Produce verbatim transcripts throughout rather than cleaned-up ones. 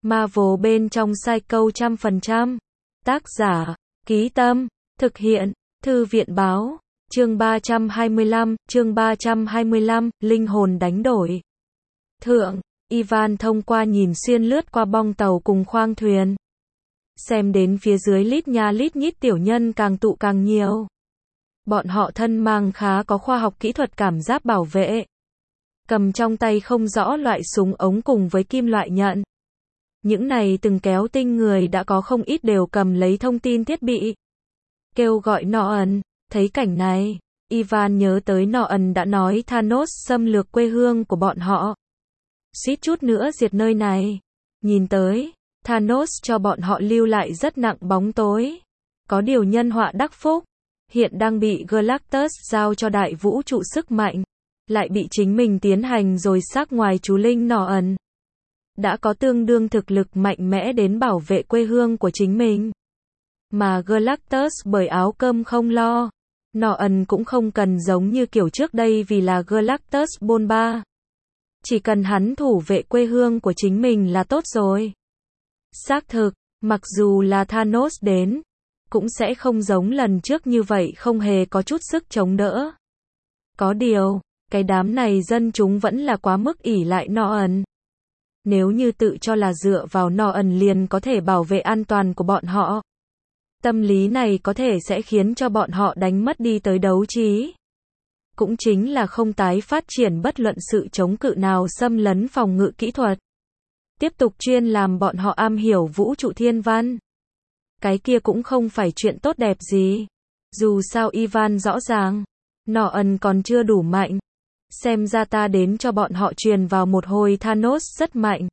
Marvel bên trong Psycho trăm phần trăm. Tác giả, Ký Tâm, thực hiện, Thư viện Báo. Chương ba trăm hai mươi lăm, chương ba trăm hai mươi lăm, linh hồn đánh đổi. Thượng, Ivan thông qua nhìn xuyên lướt qua bong tàu cùng khoang thuyền. Xem đến phía dưới lít nha lít nhít tiểu nhân càng tụ càng nhiều. Bọn họ thân mang khá có khoa học kỹ thuật cảm giác bảo vệ. Cầm trong tay không rõ loại súng ống cùng với kim loại nhận. Những này từng kéo tinh người đã có không ít đều cầm lấy thông tin thiết bị. Kêu gọi Norton. Thấy cảnh này, Ivan nhớ tới Norton đã nói Thanos xâm lược quê hương của bọn họ. Suýt chút nữa diệt nơi này. Nhìn tới, Thanos cho bọn họ lưu lại rất nặng bóng tối. Có điều nhân họa đắc phúc. Hiện đang bị Galactus giao cho đại vũ trụ sức mạnh. Lại bị chính mình tiến hành rồi xác ngoài chú linh Norton. Đã có tương đương thực lực mạnh mẽ đến bảo vệ quê hương của chính mình. Mà Galactus bởi áo cơm không lo. Norton cũng không cần giống như kiểu trước đây vì là Galactus bôn ba. Chỉ cần hắn thủ vệ quê hương của chính mình là tốt rồi. Xác thực, mặc dù là Thanos đến, cũng sẽ không giống lần trước như vậy không hề có chút sức chống đỡ. Có điều, cái đám này dân chúng vẫn là quá mức ỷ lại Norton. Nếu như tự cho là dựa vào Norton liền có thể bảo vệ an toàn của bọn họ. Tâm lý này có thể sẽ khiến cho bọn họ đánh mất đi tới đấu trí. Cũng chính là không tái phát triển bất luận sự chống cự nào xâm lấn phòng ngự kỹ thuật. Tiếp tục chuyên làm bọn họ am hiểu vũ trụ thiên văn. Cái kia cũng không phải chuyện tốt đẹp gì. Dù sao Ivan rõ ràng, Norton còn chưa đủ mạnh. Xem ra ta đến cho bọn họ truyền vào một hồi Thanos rất mạnh.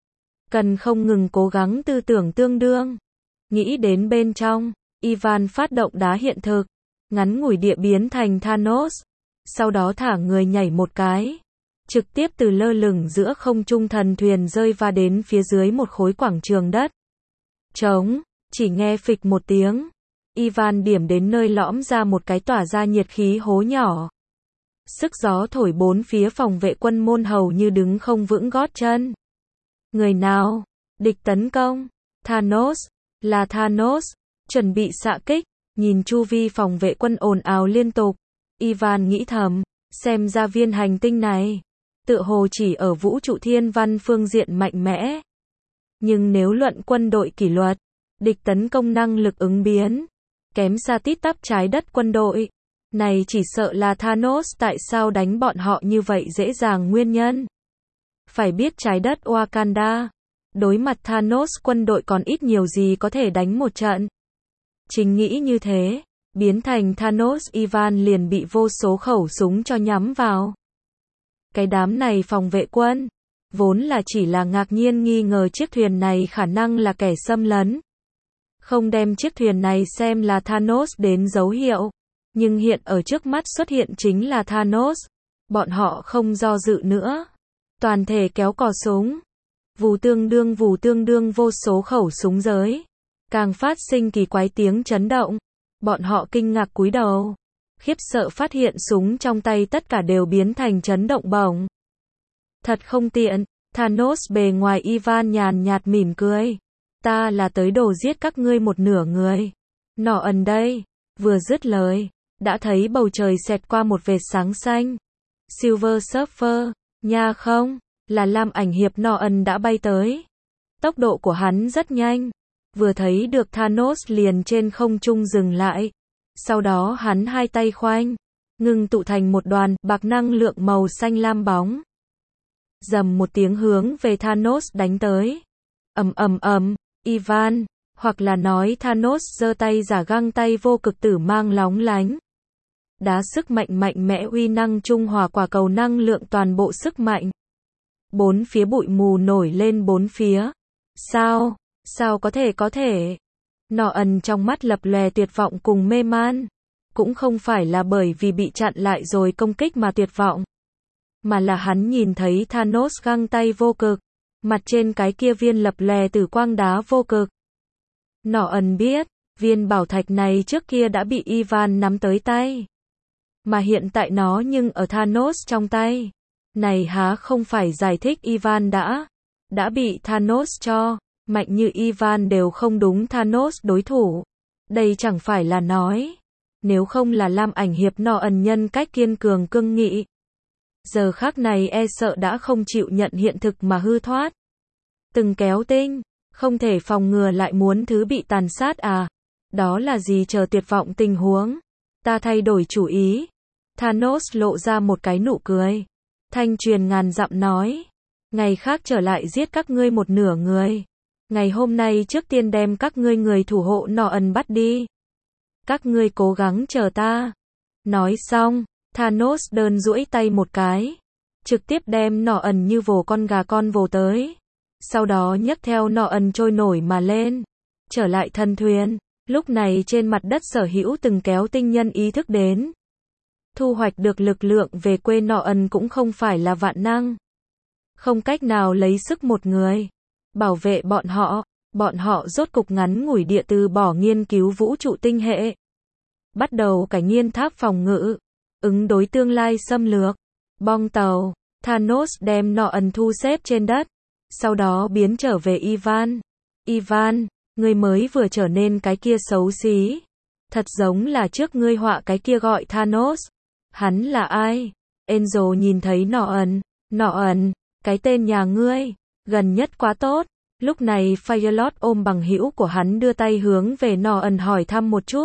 Cần không ngừng cố gắng tư tưởng tương đương. Nghĩ đến bên trong, Ivan phát động đá hiện thực, ngắn ngủi địa biến thành Thanos, sau đó thả người nhảy một cái, trực tiếp từ lơ lửng giữa không trung thần thuyền rơi va đến phía dưới một khối quảng trường đất. Trống, chỉ nghe phịch một tiếng, Ivan điểm đến nơi lõm ra một cái tỏa ra nhiệt khí hố nhỏ. Sức gió thổi bốn phía phòng vệ quân môn hầu như đứng không vững gót chân. Người nào? Địch tấn công? Thanos. Là Thanos, chuẩn bị xạ kích, nhìn chu vi phòng vệ quân ồn ào liên tục. Ivan nghĩ thầm, xem ra viên hành tinh này, tựa hồ chỉ ở vũ trụ thiên văn phương diện mạnh mẽ. Nhưng nếu luận quân đội kỷ luật, địch tấn công năng lực ứng biến, kém xa tít tắp trái đất quân đội. Này chỉ sợ là Thanos tại sao đánh bọn họ như vậy dễ dàng nguyên nhân. Phải biết trái đất Wakanda. Đối mặt Thanos quân đội còn ít nhiều gì có thể đánh một trận. Chính nghĩ như thế, biến thành Thanos Ivan liền bị vô số khẩu súng cho nhắm vào. Cái đám này phòng vệ quân, vốn là chỉ là ngạc nhiên nghi ngờ chiếc thuyền này khả năng là kẻ xâm lấn. Không đem chiếc thuyền này xem là Thanos đến dấu hiệu. Nhưng hiện ở trước mắt xuất hiện chính là Thanos. Bọn họ không do dự nữa. Toàn thể kéo cò súng. Vù tương đương vù tương đương vô số khẩu súng giới. Càng phát sinh kỳ quái tiếng chấn động. Bọn họ kinh ngạc cúi đầu. Khiếp sợ phát hiện súng trong tay tất cả đều biến thành chấn động bổng. Thật không tiện. Thanos bề ngoài Ivan nhàn nhạt mỉm cười. Ta là tới đồ giết các ngươi một nửa người. Norton đây. Vừa dứt lời, đã thấy bầu trời xẹt qua một vệt sáng xanh. Silver Surfer. Nha không. Là Lam Ảnh Hiệp Norton đã bay tới. Tốc độ của hắn rất nhanh. Vừa thấy được Thanos liền trên không trung dừng lại. Sau đó hắn hai tay khoanh, ngưng tụ thành một đoàn bạc năng lượng màu xanh lam bóng. Rầm một tiếng hướng về Thanos đánh tới. Ầm ầm ầm, Ivan, hoặc là nói Thanos giơ tay giả găng tay vô cực tử mang lóng lánh. Đá sức mạnh mạnh mẽ uy năng trung hòa quả cầu năng lượng toàn bộ sức mạnh. Bốn phía bụi mù nổi lên bốn phía. Sao? Sao có thể có thể? Norton trong mắt lập lòe tuyệt vọng cùng mê man. Cũng không phải là bởi vì bị chặn lại rồi công kích mà tuyệt vọng. Mà là hắn nhìn thấy Thanos găng tay vô cực. Mặt trên cái kia viên lập lòe tử quang đá vô cực. Norton biết, viên bảo thạch này trước kia đã bị Ivan nắm tới tay. Mà hiện tại nó nhưng ở Thanos trong tay. Này há không phải giải thích Ivan đã đã bị Thanos cho, mạnh như Ivan đều không đúng Thanos đối thủ. Đây chẳng phải là nói, nếu không là Lam Ảnh Hiệp nọ ẩn nhân cách kiên cường cương nghị. Giờ khắc này e sợ đã không chịu nhận hiện thực mà hư thoát. Từng kéo tinh, không thể phòng ngừa lại muốn thứ bị tàn sát à. Đó là gì chờ tuyệt vọng tình huống. Ta thay đổi chủ ý. Thanos lộ ra một cái nụ cười. Thanh truyền ngàn dặm nói. Ngày khác trở lại giết các ngươi một nửa người. Ngày hôm nay trước tiên đem các ngươi người thủ hộ nọ ẩn bắt đi. Các ngươi cố gắng chờ ta. Nói xong, Thanos đơn duỗi tay một cái. Trực tiếp đem nọ ẩn như vồ con gà con vồ tới. Sau đó nhấc theo nọ ẩn trôi nổi mà lên. Trở lại thần thuyền. Lúc này trên mặt đất sở hữu từng kéo tinh nhân ý thức đến. Thu hoạch được lực lượng về quê nọ ẩn cũng không phải là vạn năng. Không cách nào lấy sức một người. Bảo vệ bọn họ. Bọn họ rốt cục ngắn ngủi địa từ bỏ nghiên cứu vũ trụ tinh hệ. Bắt đầu cải nghiên tháp phòng ngự. Ứng đối tương lai xâm lược. Bong tàu. Thanos đem nọ ẩn thu xếp trên đất. Sau đó biến trở về Ivan. Ivan, ngươi mới vừa trở nên cái kia xấu xí. Thật giống là trước ngươi họa cái kia gọi Thanos. Hắn là ai? Angel nhìn thấy nọ ẩn. Nọ ẩn, cái tên nhà ngươi. Gần nhất quá tốt. Lúc này Firelord ôm bằng hữu của hắn đưa tay hướng về nọ ẩn hỏi thăm một chút.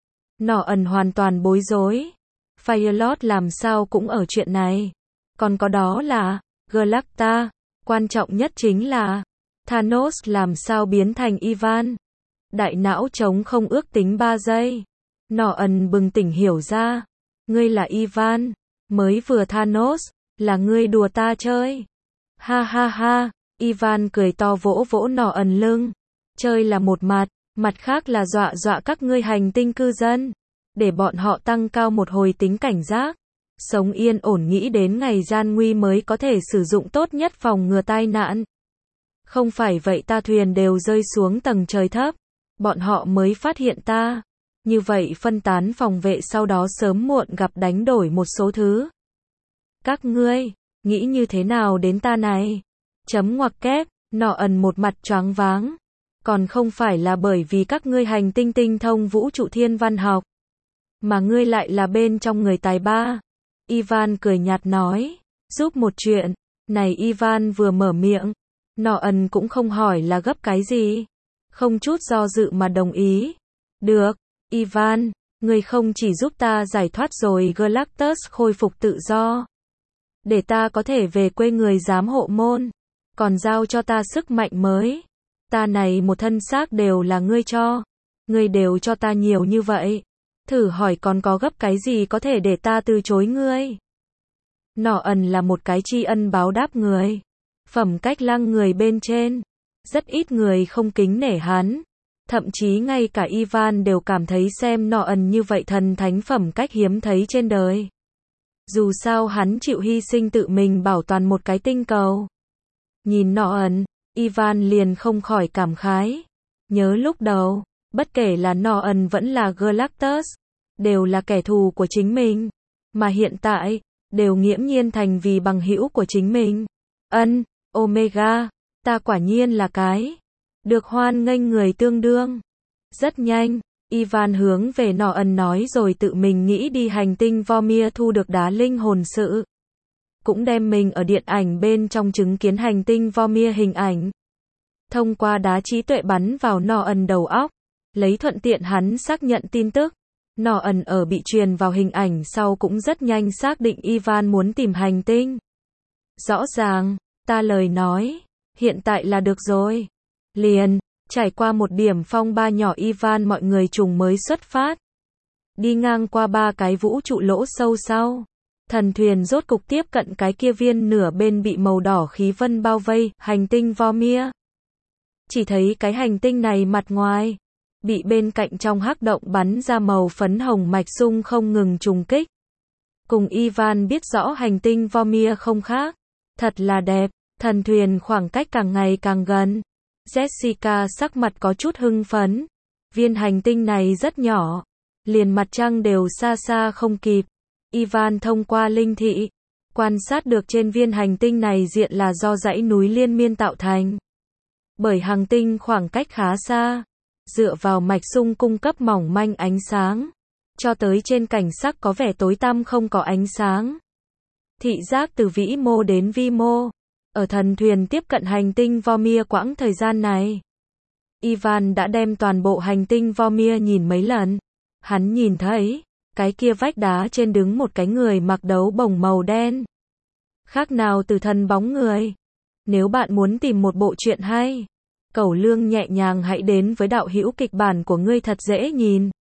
Nọ ẩn hoàn toàn bối rối. Firelord làm sao cũng ở chuyện này. Còn có đó là Galacta. Quan trọng nhất chính là Thanos làm sao biến thành Ivan. Đại não trống không ước tính ba giây. Nọ ẩn bừng tỉnh hiểu ra. Ngươi là Ivan. Mới vừa Thanos. Là ngươi đùa ta chơi. Ha ha ha. Ivan cười to vỗ vỗ nọ ẩn lưng. Chơi là một mặt. Mặt khác là dọa dọa các ngươi hành tinh cư dân. Để bọn họ tăng cao một hồi tính cảnh giác. Sống yên ổn nghĩ đến ngày gian nguy mới có thể sử dụng tốt nhất phòng ngừa tai nạn. Không phải vậy ta thuyền đều rơi xuống tầng trời thấp. Bọn họ mới phát hiện ta. Như vậy phân tán phòng vệ sau đó sớm muộn gặp đánh đổi một số thứ. Các ngươi, nghĩ như thế nào đến ta này? Chấm ngoặc kép, nọ ẩn một mặt choáng váng. Còn không phải là bởi vì các ngươi hành tinh tinh thông vũ trụ thiên văn học. Mà ngươi lại là bên trong người tài ba. Ivan cười nhạt nói, giúp một chuyện. Này Ivan vừa mở miệng. Nọ ẩn cũng không hỏi là gấp cái gì. Không chút do dự mà đồng ý. Được, Ivan, ngươi không chỉ giúp ta giải thoát rồi Galactus khôi phục tự do. Để ta có thể về quê người giám hộ môn. Còn giao cho ta sức mạnh mới. Ta này một thân xác đều là ngươi cho. Ngươi đều cho ta nhiều như vậy. Thử hỏi còn có gấp cái gì có thể để ta từ chối ngươi. Nọ ẩn là một cái tri ân báo đáp người. Phẩm cách lăng người bên trên. Rất ít người không kính nể hắn. Thậm chí ngay cả Ivan đều cảm thấy xem nọ ẩn như vậy thần thánh phẩm cách hiếm thấy trên đời. Dù sao hắn chịu hy sinh tự mình bảo toàn một cái tinh cầu. Nhìn nọ ẩn, Ivan liền không khỏi cảm khái. Nhớ lúc đầu, bất kể là nọ ẩn vẫn là Galactus, đều là kẻ thù của chính mình. Mà hiện tại, đều nghiễm nhiên thành vì bằng hữu của chính mình. Ân, Omega, ta quả nhiên là cái được hoan nghênh người tương đương. Rất nhanh, Ivan hướng về nọ ẩn nói rồi tự mình nghĩ đi hành tinh Vormir thu được đá linh hồn sự. Cũng đem mình ở điện ảnh bên trong chứng kiến hành tinh Vormir hình ảnh. Thông qua đá trí tuệ bắn vào nọ ẩn đầu óc, lấy thuận tiện hắn xác nhận tin tức. Nọ ẩn ở bị truyền vào hình ảnh sau cũng rất nhanh xác định Ivan muốn tìm hành tinh. Rõ ràng, ta lời nói, hiện tại là được rồi. Liền, trải qua một điểm phong ba nhỏ Ivan mọi người trùng mới xuất phát. Đi ngang qua ba cái vũ trụ lỗ sâu sau. Thần thuyền rốt cục tiếp cận cái kia viên nửa bên bị màu đỏ khí vân bao vây, hành tinh Vormir. Chỉ thấy cái hành tinh này mặt ngoài, bị bên cạnh trong hắc động bắn ra màu phấn hồng mạch sung không ngừng trùng kích. Cùng Ivan biết rõ hành tinh Vormir không khác. Thật là đẹp, thần thuyền khoảng cách càng ngày càng gần. Jessica sắc mặt có chút hưng phấn. Viên hành tinh này rất nhỏ. Liền mặt trăng đều xa xa không kịp. Ivan thông qua linh thị. quan sát được trên viên hành tinh này diện là do dãy núi liên miên tạo thành. Bởi hành tinh khoảng cách khá xa, dựa vào mạch sung cung cấp mỏng manh ánh sáng, cho tới trên cảnh sắc có vẻ tối tăm không có ánh sáng. Thị giác từ vĩ mô đến vi mô. Ở thần thuyền tiếp cận hành tinh Vormir quãng thời gian này, Ivan đã đem toàn bộ hành tinh Vormir nhìn mấy lần. Hắn nhìn thấy, cái kia vách đá trên đứng một cái người mặc đấu bồng màu đen. Khác nào từ thần bóng người. Nếu bạn muốn tìm một bộ truyện hay, Cẩu Lương nhẹ nhàng hãy đến với đạo hữu kịch bản của ngươi thật dễ nhìn.